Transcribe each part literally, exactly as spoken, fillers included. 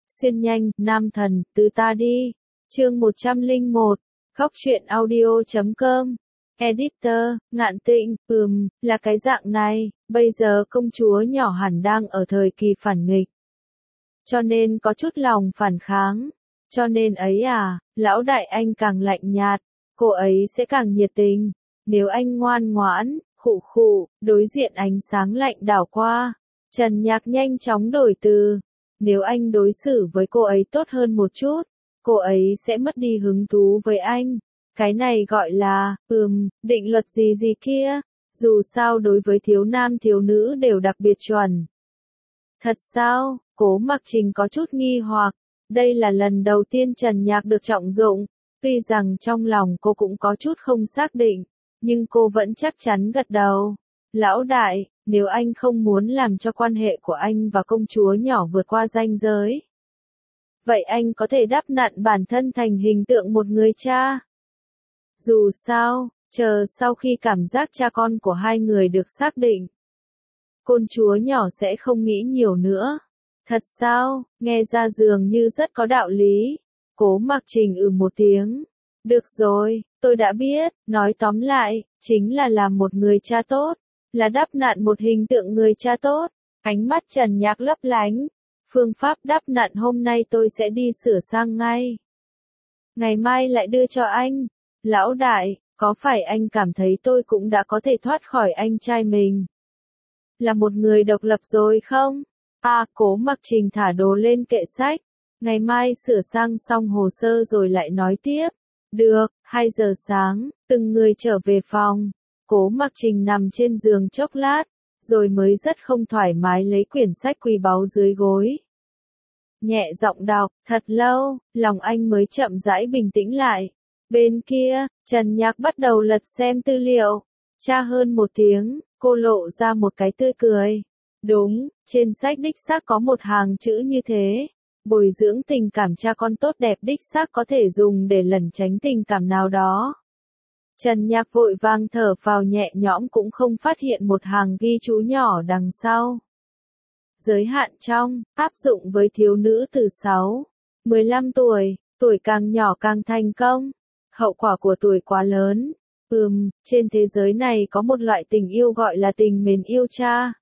Xuyên nhanh, nam thần, từ ta đi. Chương một trăm lẻ một. Khóc chuyện audio chấm com. Editor, Ngạn Tịnh, ừm, là cái dạng này, bây giờ công chúa nhỏ hẳn đang ở thời kỳ phản nghịch. Cho nên có chút lòng phản kháng. Cho nên ấy à, lão đại anh càng lạnh nhạt, cô ấy sẽ càng nhiệt tình. Nếu anh ngoan ngoãn, khụ khụ, đối diện ánh sáng lạnh đảo qua. Trần Nhạc nhanh chóng đổi từ. Nếu anh đối xử với cô ấy tốt hơn một chút, cô ấy sẽ mất đi hứng thú với anh. Cái này gọi là, ừm, định luật gì gì kia. Dù sao đối với thiếu nam thiếu nữ đều đặc biệt chuẩn. Thật sao? Cố Mặc Trình có chút nghi hoặc. Đây là lần đầu tiên Trần Nhạc được trọng dụng. Tuy rằng trong lòng cô cũng có chút không xác định, nhưng cô vẫn chắc chắn gật đầu. Lão đại, nếu anh không muốn làm cho quan hệ của anh và công chúa nhỏ vượt qua ranh giới, vậy anh có thể đắp nặn bản thân thành hình tượng một người cha. Dù sao, chờ sau khi cảm giác cha con của hai người được xác định, công chúa nhỏ sẽ không nghĩ nhiều nữa. Thật sao? Nghe ra dường như rất có đạo lý. Cố Mặc Trình ừ một tiếng. Được rồi, tôi đã biết, nói tóm lại, chính là làm một người cha tốt, là đắp nặn một hình tượng người cha tốt. Ánh mắt Trần Nhạc lấp lánh. Phương pháp đắp nặn hôm nay tôi sẽ đi sửa sang ngay. Ngày mai lại đưa cho anh. Lão đại, có phải anh cảm thấy tôi cũng đã có thể thoát khỏi anh trai mình, là một người độc lập rồi không? À, Cố Mặc Trình thả đồ lên kệ sách. Ngày mai sửa sang xong hồ sơ rồi lại nói tiếp. Được, hai giờ sáng, từng người trở về phòng. Cố Mặc Trình nằm trên giường chốc lát, rồi mới rất không thoải mái lấy quyển sách quý báu dưới gối. Nhẹ giọng đọc, thật lâu, lòng anh mới chậm rãi bình tĩnh lại. Bên kia, Trần Nhạc bắt đầu lật xem tư liệu. Tra hơn một tiếng, cô lộ ra một cái tươi cười. Đúng, trên sách đích xác có một hàng chữ như thế. Bồi dưỡng tình cảm cha con tốt đẹp đích xác có thể dùng để lẩn tránh tình cảm nào đó. Trần Nhạc vội vàng thở phào nhẹ nhõm cũng không phát hiện một hàng ghi chú nhỏ đằng sau. Giới hạn trong, áp dụng với thiếu nữ từ sáu đến mười lăm tuổi, tuổi càng nhỏ càng thành công. Hậu quả của tuổi quá lớn. Ừm, trên thế giới này có một loại tình yêu gọi là tình mến yêu cha.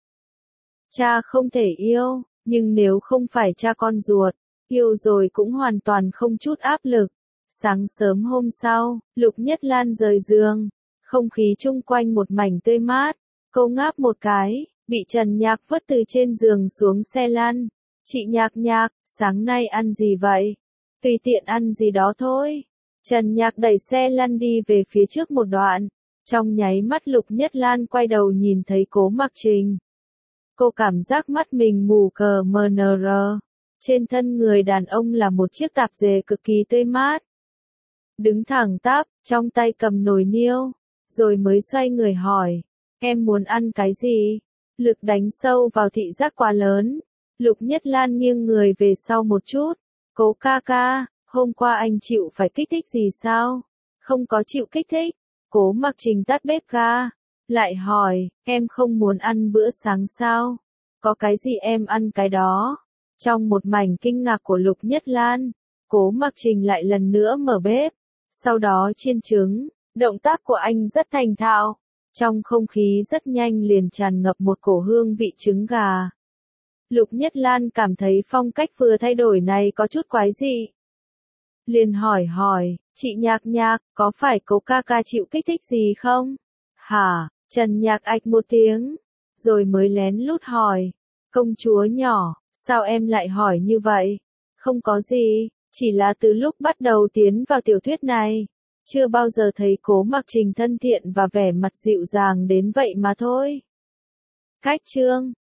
Cha không thể yêu, nhưng nếu không phải cha con ruột, yêu rồi cũng hoàn toàn không chút áp lực. Sáng sớm hôm sau, Lục Nhất Lan rời giường, không khí chung quanh một mảnh tươi mát. Cô ngáp một cái, bị Trần Nhạc vứt từ trên giường xuống xe lăn. Chị Nhạc Nhạc, sáng nay ăn gì vậy? Tùy tiện ăn gì đó thôi. Trần Nhạc đẩy xe lăn đi về phía trước một đoạn. Trong nháy mắt Lục Nhất Lan quay đầu nhìn thấy Cố Mặc Trình. Cô cảm giác mắt mình mù cờ mờ nờ rờ. Trên thân người đàn ông là một chiếc tạp dề cực kỳ tươi mát. Đứng thẳng tắp, trong tay cầm nồi niêu. Rồi mới xoay người hỏi. Em muốn ăn cái gì? Lực đánh sâu vào thị giác quá lớn. Lục Nhất Lan nghiêng người về sau một chút. Cố ca ca, hôm qua anh chịu phải kích thích gì sao? Không có chịu kích thích. Cố Mặc Trình tắt bếp ga. Lại hỏi, em không muốn ăn bữa sáng sao? Có cái gì em ăn cái đó. Trong một mảnh kinh ngạc của Lục Nhất Lan, Cố Mặc Trình lại lần nữa mở bếp. Sau đó chiên trứng. Động tác của anh rất thành thạo. Trong không khí rất nhanh liền tràn ngập một cổ hương vị trứng gà. Lục Nhất Lan cảm thấy phong cách vừa thay đổi này có chút quái dị. Liền hỏi hỏi, chị Nhạc Nhạc, có phải Cố ca ca chịu kích thích gì không? Hả? Trần Nhạc ạch một tiếng, rồi mới lén lút hỏi. Công chúa nhỏ, sao em lại hỏi như vậy? Không có gì, chỉ là từ lúc bắt đầu tiến vào tiểu thuyết này, chưa bao giờ thấy Cố Mặc Trình thân thiện và vẻ mặt dịu dàng đến vậy mà thôi. Cách chương